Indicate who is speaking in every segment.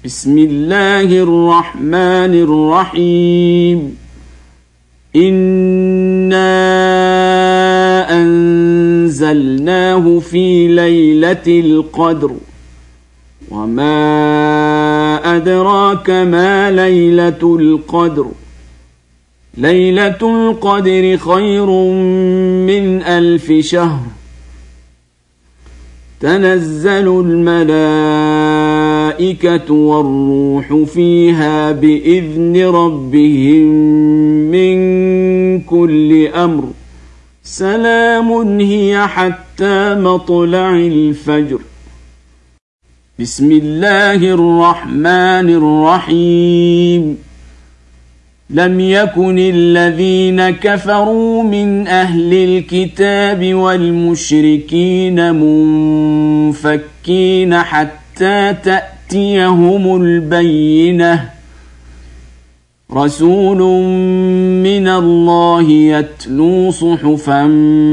Speaker 1: بسم الله الرحمن الرحيم إنا أنزلناه في ليلة القدر وما أدراك ما ليلة القدر ليلة القدر خير من 1000 شهر تنزل الملائكة والروح فيها بإذن ربهم من كل أمر سلام هي حتى مطلع الفجر. بسم الله الرحمن الرحيم لم يكن الذين كفروا من أهل الكتاب والمشركين منفكين حتى تأتيهم البينة رسول من الله يتلو صحفا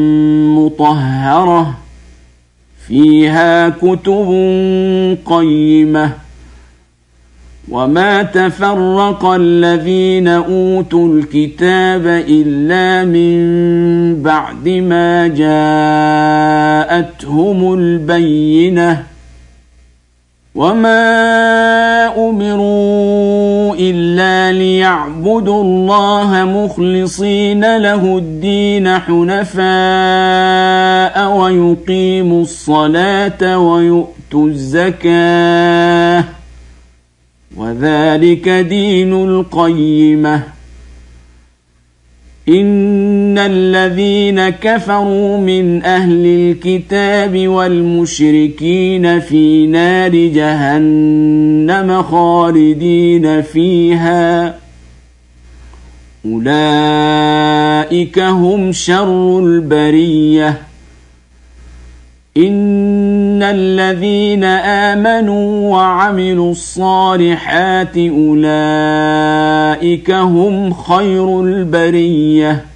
Speaker 1: مطهرة فيها كتب قيمة وما تفرق الذين أوتوا الكتاب إلا من بعد ما جاءتهم البينة وما أمروا إلا ليعبدوا الله مخلصين له الدين حنفاء ويقيموا الصلاة ويؤتوا الزكاة وذلك دين القيمة. إن الذين كفروا من أهل الكتاب والمشركين في نار جهنم خالدين فيها أولئك هم شر البرية. إن الذين آمنوا وعملوا الصالحات أولئك هم خير البرية